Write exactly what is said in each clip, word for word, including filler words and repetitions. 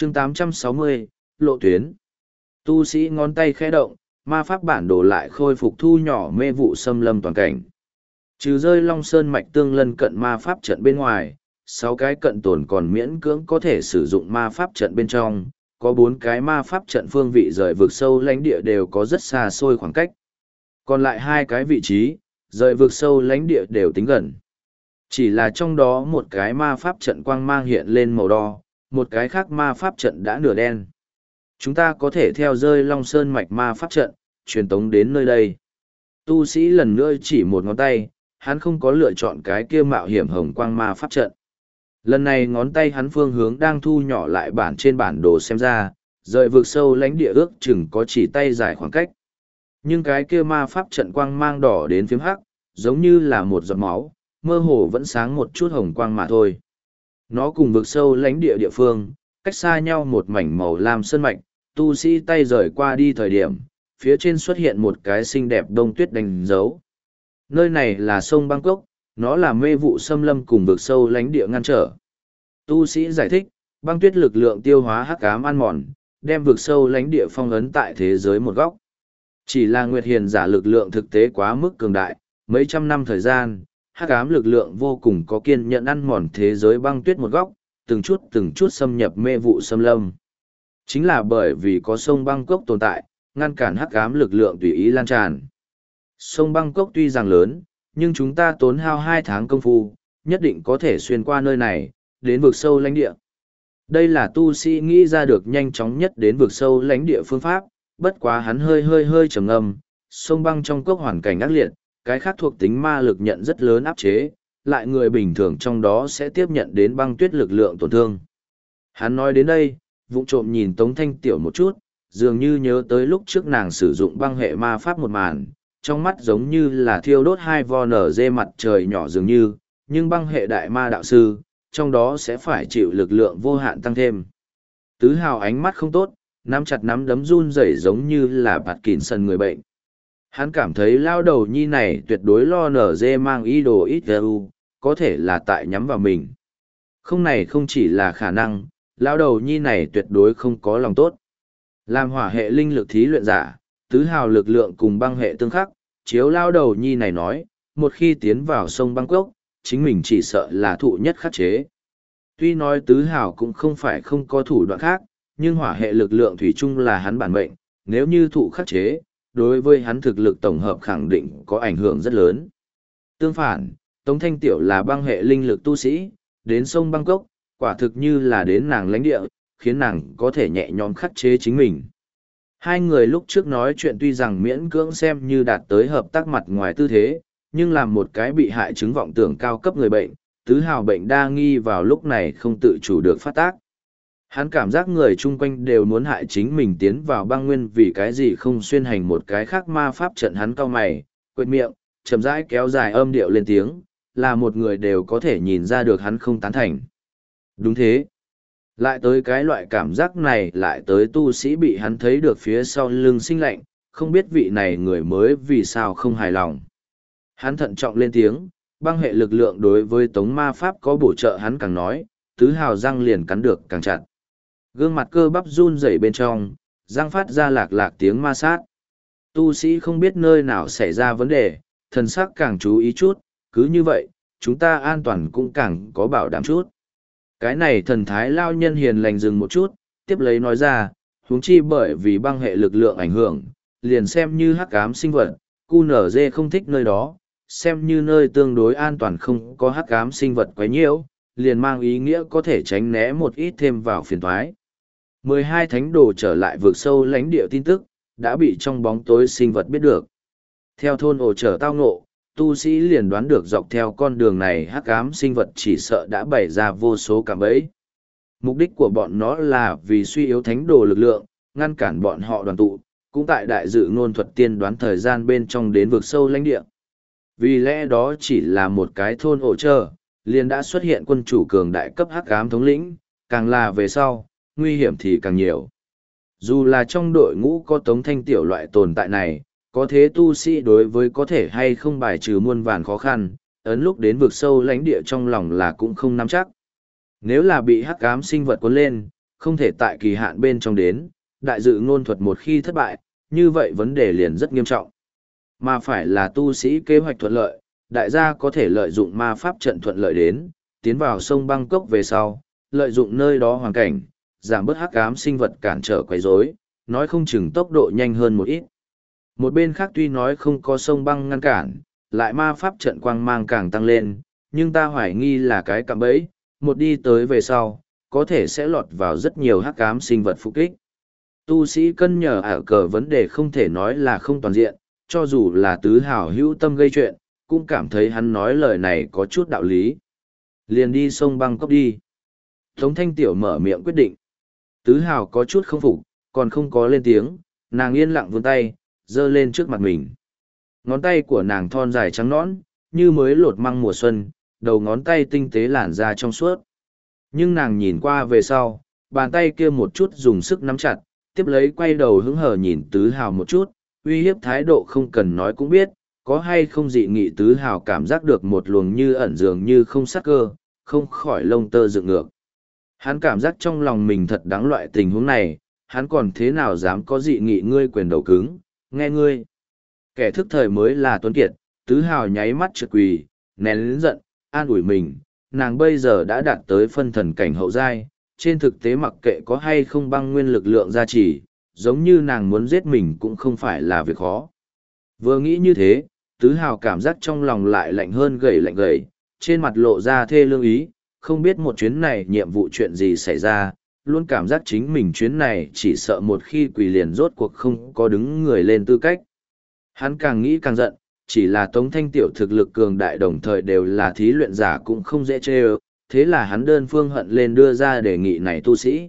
chương tám trăm sáu mươi, lộ tuyến. Tu sĩ ngón tay khẽ động, ma pháp bản đồ lại khôi phục thu nhỏ mê vụ xâm lâm toàn cảnh. Trừ rơi Long Sơn mạch tương lân cận ma pháp trận bên ngoài, sáu cái cận tồn còn miễn cưỡng có thể sử dụng ma pháp trận bên trong, có bốn cái ma pháp trận phương vị rời vực sâu lãnh địa đều có rất xa xôi khoảng cách. Còn lại hai cái vị trí, rời vực sâu lãnh địa đều tính gần. Chỉ là trong đó một cái ma pháp trận quang mang hiện lên màu đỏ, một cái khác ma pháp trận đã nửa đen. Chúng ta có thể theo rơi Long Sơn mạch ma pháp trận, truyền tống đến nơi đây. Tu sĩ lần nữa chỉ một ngón tay, hắn không có lựa chọn cái kia mạo hiểm hồng quang ma pháp trận. Lần này ngón tay hắn phương hướng đang thu nhỏ lại bản trên bản đồ xem ra, rời vực sâu lãnh địa ước chừng có chỉ tay dài khoảng cách. Nhưng cái kia ma pháp trận quang mang đỏ đến phiếm hắc, giống như là một giọt máu, mơ hồ vẫn sáng một chút hồng quang mà thôi. Nó cùng vực sâu lãnh địa địa phương, cách xa nhau một mảnh màu lam sơn mạch, tu sĩ tay rời qua đi thời điểm, phía trên xuất hiện một cái xinh đẹp đông tuyết đánh dấu. Nơi này là sông Bangkok, nó là mê vụ xâm lâm cùng vực sâu lãnh địa ngăn trở. Tu sĩ giải thích, băng tuyết lực lượng tiêu hóa hắc ám ăn mòn, đem vực sâu lãnh địa phong ấn tại thế giới một góc. Chỉ là Nguyệt Hiền giả lực lượng thực tế quá mức cường đại, mấy trăm năm thời gian, hắc ám lực lượng vô cùng có kiên nhẫn ăn mòn thế giới băng tuyết một góc, từng chút từng chút xâm nhập mê vụ xâm lâm. Chính là bởi vì có sông Bangkok tồn tại, ngăn cản hắc ám lực lượng tùy ý lan tràn. Sông Bangkok tuy rằng lớn, nhưng chúng ta tốn hao hai tháng công phu, nhất định có thể xuyên qua nơi này, đến vực sâu lãnh địa. Đây là tu sĩ nghĩ ra được nhanh chóng nhất đến vực sâu lãnh địa phương pháp, bất quá hắn hơi hơi hơi trầm ngâm, sông băng trong cốc hoàn cảnh ác liệt, cái khác thuộc tính ma lực nhận rất lớn áp chế, lại người bình thường trong đó sẽ tiếp nhận đến băng tuyết lực lượng tổn thương. Hắn nói đến đây, vụng trộm nhìn Tống Thanh Tiểu một chút, dường như nhớ tới lúc trước nàng sử dụng băng hệ ma pháp một màn, trong mắt giống như là thiêu đốt hai vo nở dê mặt trời nhỏ dường như, nhưng băng hệ đại ma đạo sư, trong đó sẽ phải chịu lực lượng vô hạn tăng thêm. Tứ Hào ánh mắt không tốt, nắm chặt nắm đấm run rẩy giống như là bạt kỉn sần người bệnh. Hắn cảm thấy lao đầu nhi này tuyệt đối lo nở dê mang ý đồ ít u, có thể là tại nhắm vào mình. Không này không chỉ là khả năng, lao đầu nhi này tuyệt đối không có lòng tốt. Làm hỏa hệ linh lực thí luyện giả, tứ hào lực lượng cùng băng hệ tương khắc, chiếu lao đầu nhi này nói, một khi tiến vào sông Bangkok, chính mình chỉ sợ là thụ nhất khắc chế. Tuy nói tứ hào cũng không phải không có thủ đoạn khác, nhưng hỏa hệ lực lượng thủy chung là hắn bản mệnh, nếu như thụ khắc chế, đối với hắn thực lực tổng hợp khẳng định có ảnh hưởng rất lớn. Tương phản, Tống Thanh Tiểu là băng hệ linh lực tu sĩ, đến sông Bangkok, quả thực như là đến nàng lãnh địa, khiến nàng có thể nhẹ nhõm khắc chế chính mình. Hai người lúc trước nói chuyện tuy rằng miễn cưỡng xem như đạt tới hợp tác mặt ngoài tư thế, nhưng làm một cái bị hại chứng vọng tưởng cao cấp người bệnh, tứ hào bệnh đa nghi vào lúc này không tự chủ được phát tác. Hắn cảm giác người chung quanh đều muốn hại chính mình tiến vào băng nguyên vì cái gì không xuyên hành một cái khác ma pháp trận. Hắn cau mày, quệt miệng, chậm rãi kéo dài âm điệu lên tiếng, là một người đều có thể nhìn ra được hắn không tán thành. Đúng thế. Lại tới cái loại cảm giác này lại tới tu sĩ bị hắn thấy được phía sau lưng sinh lạnh, không biết vị này người mới vì sao không hài lòng. Hắn thận trọng lên tiếng, băng hệ lực lượng đối với tống ma pháp có bổ trợ hắn càng nói, tứ hào răng liền cắn được càng chặt. Gương mặt cơ bắp run rẩy bên trong, răng phát ra lạc lạc tiếng ma sát. Tu sĩ không biết nơi nào xảy ra vấn đề, thần sắc càng chú ý chút, cứ như vậy, chúng ta an toàn cũng càng có bảo đảm chút. Cái này thần thái lao nhân hiền lành dừng một chút, tiếp lấy nói ra, huống chi bởi vì băng hệ lực lượng ảnh hưởng, liền xem như hắc ám sinh vật, cu nở dê không thích nơi đó, xem như nơi tương đối an toàn không có hắc ám sinh vật quấy nhiễu, liền mang ý nghĩa có thể tránh né một ít thêm vào phiền thoái. mười hai thánh đồ trở lại vượt sâu lãnh địa tin tức, đã bị trong bóng tối sinh vật biết được. Theo thôn ổ trở tao ngộ, tu sĩ liền đoán được dọc theo con đường này hắc ám sinh vật chỉ sợ đã bày ra vô số cạm bẫy. Mục đích của bọn nó là vì suy yếu thánh đồ lực lượng, ngăn cản bọn họ đoàn tụ, cũng tại đại dự ngôn thuật tiên đoán thời gian bên trong đến vực sâu lãnh địa. Vì lẽ đó chỉ là một cái thôn ổ chờ, liền đã xuất hiện quân chủ cường đại cấp hắc ám thống lĩnh, càng là về sau, nguy hiểm thì càng nhiều. Dù là trong đội ngũ có Tống Thanh Tiểu loại tồn tại này, có thế tu sĩ đối với có thể hay không bài trừ muôn vàn khó khăn, ấn lúc đến vực sâu lãnh địa trong lòng là cũng không nắm chắc. Nếu là bị hắc ám sinh vật cuốn lên, không thể tại kỳ hạn bên trong đến, đại dự ngôn thuật một khi thất bại, như vậy vấn đề liền rất nghiêm trọng. Mà phải là tu sĩ kế hoạch thuận lợi, đại gia có thể lợi dụng ma pháp trận thuận lợi đến, tiến vào sông Bangkok về sau, lợi dụng nơi đó hoàn cảnh, giảm bớt hắc ám sinh vật cản trở quấy rối, nói không chừng tốc độ nhanh hơn một ít. Một bên khác tuy nói không có sông băng ngăn cản, lại ma pháp trận quang mang càng tăng lên, nhưng ta hoài nghi là cái cạm bẫy, một đi tới về sau, có thể sẽ lọt vào rất nhiều hắc ám sinh vật phục kích. Tu sĩ cân nhờ ở cờ vấn đề không thể nói là không toàn diện, cho dù là tứ hào hữu tâm gây chuyện, cũng cảm thấy hắn nói lời này có chút đạo lý. Liền đi sông băng cốc đi. Tống Thanh Tiểu mở miệng quyết định. Tứ hào có chút không phục, còn không có lên tiếng, nàng yên lặng vươn tay, giơ lên trước mặt mình. Ngón tay của nàng thon dài trắng nõn, như mới lột măng mùa xuân, đầu ngón tay tinh tế làn da trong suốt. Nhưng nàng nhìn qua về sau, bàn tay kia một chút dùng sức nắm chặt, tiếp lấy quay đầu hứng hờ nhìn tứ hào một chút, uy hiếp thái độ không cần nói cũng biết, có hay không dị nghị tứ hào cảm giác được một luồng như ẩn dường như không sắc cơ, không khỏi lông tơ dựng ngược. Hắn cảm giác trong lòng mình thật đáng loại tình huống này, hắn còn thế nào dám có dị nghị ngươi quyền đầu cứng, nghe ngươi. Kẻ thức thời mới là tuấn kiệt, tứ hào nháy mắt trượt quỳ, nén lớn giận, an ủi mình, nàng bây giờ đã đạt tới phân thần cảnh hậu giai, trên thực tế mặc kệ có hay không băng nguyên lực lượng gia trì, giống như nàng muốn giết mình cũng không phải là việc khó. Vừa nghĩ như thế, tứ hào cảm giác trong lòng lại lạnh hơn gầy lạnh gầy, trên mặt lộ ra thê lương ý, không biết một chuyến này nhiệm vụ chuyện gì xảy ra, luôn cảm giác chính mình chuyến này chỉ sợ một khi quỳ liền rốt cuộc không có đứng người lên tư cách. Hắn càng nghĩ càng giận, chỉ là Tống Thanh Tiểu thực lực cường đại đồng thời đều là thí luyện giả cũng không dễ chê ơ, thế là hắn đơn phương hận lên đưa ra đề nghị này tu sĩ.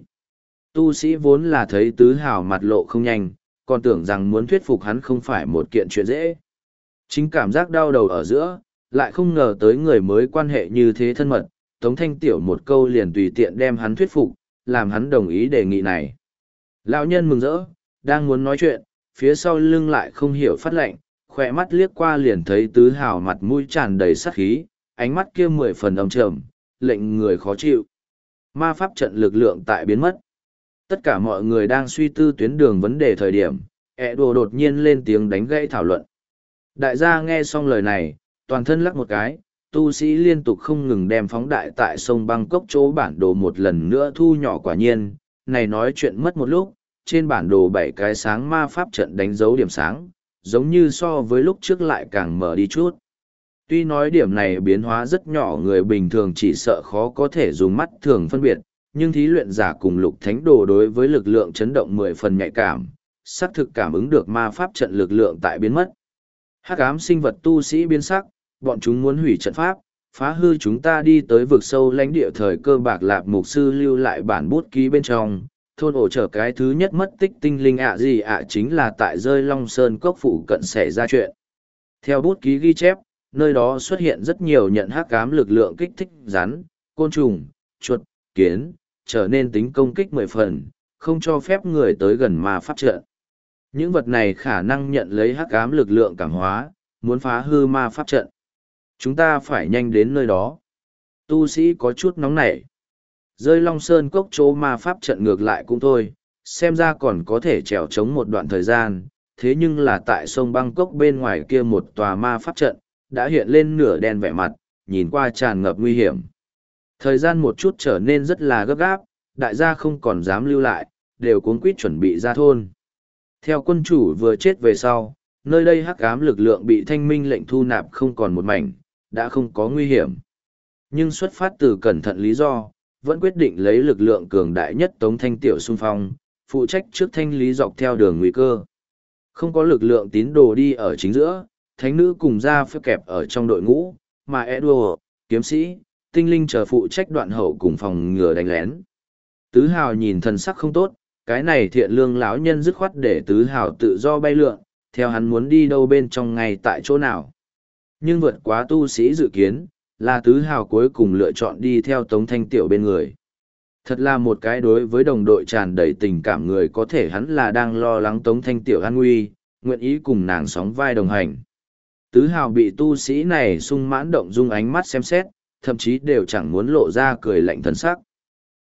Tu sĩ vốn là thấy tứ hào mặt lộ không nhanh, còn tưởng rằng muốn thuyết phục hắn không phải một kiện chuyện dễ. Chính cảm giác đau đầu ở giữa, lại không ngờ tới người mới quan hệ như thế thân mật, Tống Thanh Tiểu một câu liền tùy tiện đem hắn thuyết phục, làm hắn đồng ý đề nghị này. Lão nhân mừng rỡ, đang muốn nói chuyện, phía sau lưng lại không hiểu phát lệnh, khỏe mắt liếc qua liền thấy tứ hào mặt mũi tràn đầy sát khí, ánh mắt kia mười phần âm trầm, lệnh người khó chịu. Ma pháp trận lực lượng tại biến mất. Tất cả mọi người đang suy tư tuyến đường vấn đề thời điểm, ẹ đồ đột nhiên lên tiếng đánh gãy thảo luận. Đại gia nghe xong lời này, toàn thân lắc một cái, tu sĩ liên tục không ngừng đem phóng đại tại sông Bangkok chỗ bản đồ một lần nữa thu nhỏ quả nhiên, này nói chuyện mất một lúc, trên bản đồ bảy cái sáng ma pháp trận đánh dấu điểm sáng, giống như so với lúc trước lại càng mở đi chút. Tuy nói điểm này biến hóa rất nhỏ người bình thường chỉ sợ khó có thể dùng mắt thường phân biệt, nhưng thí luyện giả cùng lục thánh đồ đối với lực lượng chấn động mười phần nhạy cảm, xác thực cảm ứng được ma pháp trận lực lượng tại biến mất. Hắc ám sinh vật tu sĩ biến sắc, bọn chúng muốn hủy trận pháp, phá hư chúng ta đi tới vực sâu lãnh địa thời cơ bạc lạp mục sư lưu lại bản bút ký bên trong. Thôn ổ trở cái thứ nhất mất tích tinh linh ạ gì ạ chính là tại rơi Long Sơn cốc phụ cận xảy ra chuyện. Theo bút ký ghi chép, nơi đó xuất hiện rất nhiều nhận hắc ám lực lượng kích thích rắn, côn trùng, chuột, kiến, trở nên tính công kích mười phần, không cho phép người tới gần ma pháp trận. Những vật này khả năng nhận lấy hắc ám lực lượng cảm hóa, muốn phá hư ma pháp trận. Chúng ta phải nhanh đến nơi đó. Tu sĩ có chút nóng nảy. Rơi Long Sơn cốc chỗ ma pháp trận ngược lại cũng thôi, xem ra còn có thể trèo trống một đoạn thời gian, thế nhưng là tại sông Bangkok bên ngoài kia một tòa ma pháp trận, đã hiện lên nửa đen vẻ mặt, nhìn qua tràn ngập nguy hiểm. Thời gian một chút trở nên rất là gấp gáp, đại gia không còn dám lưu lại, đều cuống quýt chuẩn bị ra thôn. Theo quân chủ vừa chết về sau, nơi đây hắc ám lực lượng bị thanh minh lệnh thu nạp không còn một mảnh, đã không có nguy hiểm. Nhưng xuất phát từ cẩn thận lý do, vẫn quyết định lấy lực lượng cường đại nhất Tống Thanh Tiểu xung phong, phụ trách trước thanh lý dọc theo đường nguy cơ. Không có lực lượng tín đồ đi ở chính giữa, thánh nữ cùng ra phép kẹp ở trong đội ngũ, mà Edward, kiếm sĩ, tinh linh chờ phụ trách đoạn hậu cùng phòng ngừa đánh lén. Tứ Hào nhìn thần sắc không tốt, cái này thiện lương lão nhân dứt khoát để Tứ Hào tự do bay lượn, theo hắn muốn đi đâu bên trong ngay tại chỗ nào. Nhưng vượt quá tu sĩ dự kiến, là Tứ Hào cuối cùng lựa chọn đi theo Tống Thanh Tiểu bên người. Thật là một cái đối với đồng đội tràn đầy tình cảm người có thể hắn là đang lo lắng Tống Thanh Tiểu an nguy, nguyện ý cùng nàng sóng vai đồng hành. Tứ Hào bị tu sĩ này sung mãn động dung ánh mắt xem xét, thậm chí đều chẳng muốn lộ ra cười lạnh thần sắc.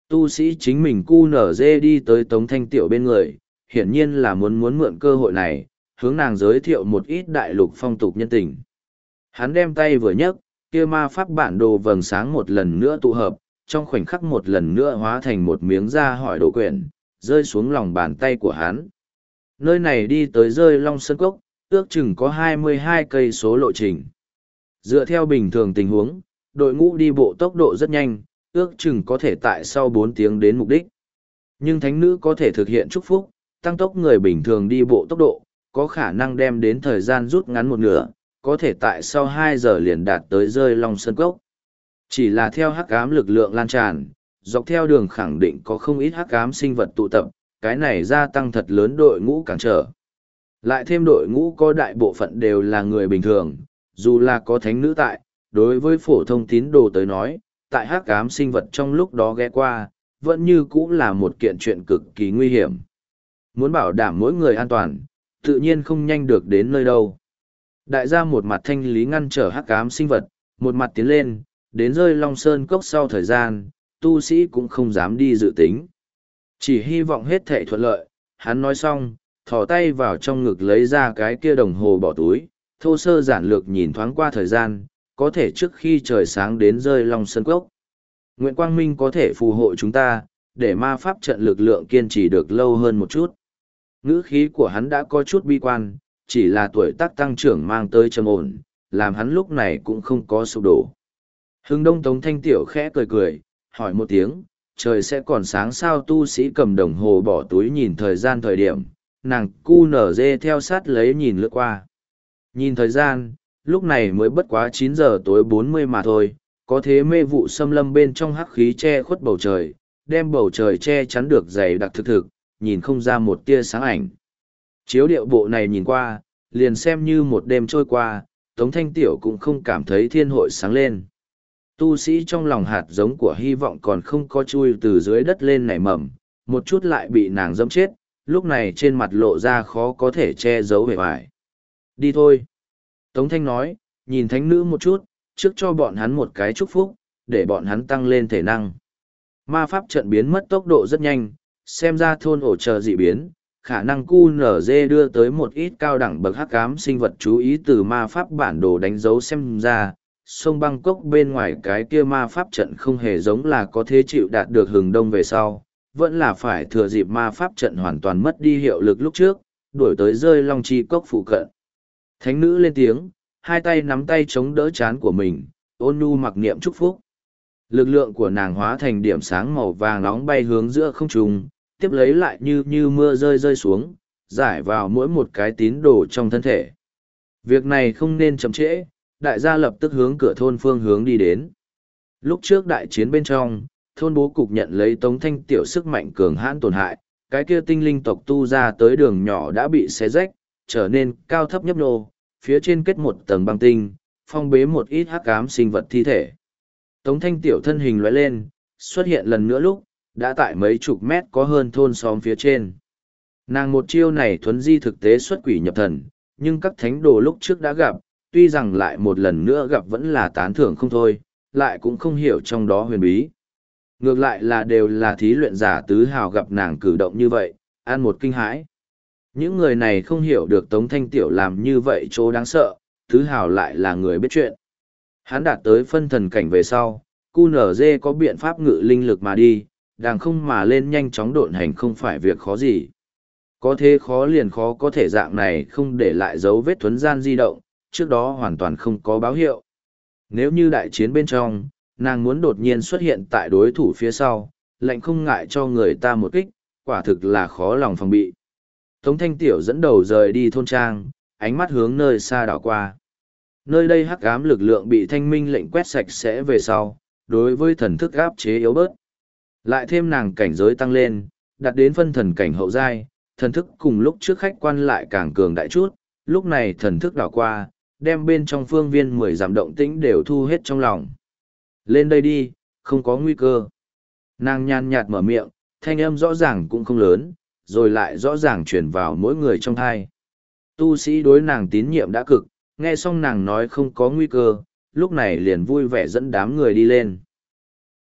Tu sĩ chính mình cu nở dê đi tới Tống Thanh Tiểu bên người, hiển nhiên là muốn muốn mượn cơ hội này, hướng nàng giới thiệu một ít đại lục phong tục nhân tình. Hắn đem tay vừa nhấc, kia ma pháp bản đồ vầng sáng một lần nữa tụ hợp, trong khoảnh khắc một lần nữa hóa thành một miếng da hỏi đồ quyển, rơi xuống lòng bàn tay của hắn. Nơi này đi tới rơi Long Sơn Cốc, ước chừng có hai mươi hai cây số lộ trình. Dựa theo bình thường tình huống, đội ngũ đi bộ tốc độ rất nhanh, ước chừng có thể tại sau bốn tiếng đến mục đích. Nhưng thánh nữ có thể thực hiện chúc phúc, tăng tốc người bình thường đi bộ tốc độ, có khả năng đem đến thời gian rút ngắn một nửa, có thể tại sau hai giờ liền đạt tới rơi Long Sơn Cốc. Chỉ là theo hắc ám lực lượng lan tràn, dọc theo đường khẳng định có không ít hắc ám sinh vật tụ tập, cái này gia tăng thật lớn đội ngũ cản trở. Lại thêm đội ngũ có đại bộ phận đều là người bình thường, dù là có thánh nữ tại, đối với phổ thông tín đồ tới nói, tại hắc ám sinh vật trong lúc đó ghé qua, vẫn như cũng là một kiện chuyện cực kỳ nguy hiểm. Muốn bảo đảm mỗi người an toàn, tự nhiên không nhanh được đến nơi đâu. Đại gia một mặt thanh lý ngăn trở hắc ám sinh vật, một mặt tiến lên, đến rơi Long Sơn Cốc sau thời gian, tu sĩ cũng không dám đi dự tính. Chỉ hy vọng hết thảy thuận lợi, hắn nói xong, thò tay vào trong ngực lấy ra cái kia đồng hồ bỏ túi, thô sơ giản lược nhìn thoáng qua thời gian, có thể trước khi trời sáng đến rơi Long Sơn Cốc. Nguyện Quang Minh có thể phù hộ chúng ta, để ma pháp trận lực lượng kiên trì được lâu hơn một chút. Ngữ khí của hắn đã có chút bi quan, chỉ là tuổi tác tăng trưởng mang tới trầm ổn, làm hắn lúc này cũng không có sụp đổ. Hưng Đông Tống Thanh Tiểu khẽ cười cười, hỏi một tiếng, trời sẽ còn sáng sao? Tu sĩ cầm đồng hồ bỏ túi nhìn thời gian thời điểm, nàng cu nở dê theo sát lấy nhìn lướt qua. Nhìn thời gian, lúc này mới bất quá chín giờ tối bốn mươi mà thôi, có thế mê vụ xâm lâm bên trong hắc khí che khuất bầu trời, đem bầu trời che chắn được dày đặc thực thực, nhìn không ra một tia sáng ảnh. Chiếu điệu bộ này nhìn qua, liền xem như một đêm trôi qua, Tống Thanh Tiểu cũng không cảm thấy thiên hội sáng lên. Tu sĩ trong lòng hạt giống của hy vọng còn không có chui từ dưới đất lên nảy mầm, một chút lại bị nàng dẫm chết, lúc này trên mặt lộ ra khó có thể che giấu vẻ vải. Đi thôi. Tống Thanh nói, nhìn thánh nữ một chút, trước cho bọn hắn một cái chúc phúc, để bọn hắn tăng lên thể năng. Ma pháp trận biến mất tốc độ rất nhanh, xem ra thôn ổ chờ dị biến, khả năng cu nở dê đưa tới một ít cao đẳng bậc hắc ám sinh vật chú ý từ ma pháp bản đồ đánh dấu xem ra. Sông Bangkok bên ngoài cái kia ma pháp trận không hề giống là có thế chịu đạt được hừng đông về sau, vẫn là phải thừa dịp ma pháp trận hoàn toàn mất đi hiệu lực lúc trước, đuổi tới rơi Long Chi Cốc phụ cận. Thánh nữ lên tiếng, hai tay nắm tay chống đỡ chán của mình, ôn nhu mặc niệm chúc phúc. Lực lượng của nàng hóa thành điểm sáng màu vàng nóng bay hướng giữa không trung, tiếp lấy lại như như mưa rơi rơi xuống, giải vào mỗi một cái tín đồ trong thân thể. Việc này không nên chậm trễ, đại gia lập tức hướng cửa thôn phương hướng đi đến. Lúc trước đại chiến bên trong, thôn bố cục nhận lấy Tống Thanh Tiểu sức mạnh cường hãn tổn hại, cái kia tinh linh tộc tu ra tới đường nhỏ đã bị xé rách, trở nên cao thấp nhấp nô, phía trên kết một tầng băng tinh, phong bế một ít hắc ám sinh vật thi thể. Tống Thanh Tiểu thân hình lóe lên, xuất hiện lần nữa lúc, đã tại mấy chục mét có hơn thôn xóm phía trên. Nàng một chiêu này thuấn di thực tế xuất quỷ nhập thần, nhưng các thánh đồ lúc trước đã gặp, tuy rằng lại một lần nữa gặp vẫn là tán thưởng không thôi, lại cũng không hiểu trong đó huyền bí. Ngược lại là đều là thí luyện giả tứ hào gặp nàng cử động như vậy, ăn một kinh hãi. Những người này không hiểu được Tống Thanh Tiểu làm như vậy chỗ đáng sợ, tứ hào lại là người biết chuyện. Hắn đạt tới phân thần cảnh về sau, cu nở dê có biện pháp ngự linh lực mà đi, đàng không mà lên nhanh chóng độn hành không phải việc khó gì. Có thế khó liền khó có thể dạng này không để lại dấu vết thuấn gian di động, trước đó hoàn toàn không có báo hiệu. Nếu như đại chiến bên trong, nàng muốn đột nhiên xuất hiện tại đối thủ phía sau, lệnh không ngại cho người ta một kích, quả thực là khó lòng phòng bị. Tống Thanh Tiểu dẫn đầu rời đi thôn trang, ánh mắt hướng nơi xa đảo qua. Nơi đây hắc ám lực lượng bị thanh minh lệnh quét sạch sẽ về sau, đối với thần thức áp chế yếu bớt. Lại thêm nàng cảnh giới tăng lên, đạt đến phân thần cảnh hậu giai, thần thức cùng lúc trước khách quan lại càng cường đại chút, lúc này thần thức đảo qua, đem bên trong phương viên mười dặm động tĩnh đều thu hết trong lòng. Lên đây đi, không có nguy cơ. Nàng nhàn nhạt mở miệng, thanh âm rõ ràng cũng không lớn, rồi lại rõ ràng truyền vào mỗi người trong thai. Tu sĩ đối nàng tín nhiệm đã cực, nghe xong nàng nói không có nguy cơ, lúc này liền vui vẻ dẫn đám người đi lên.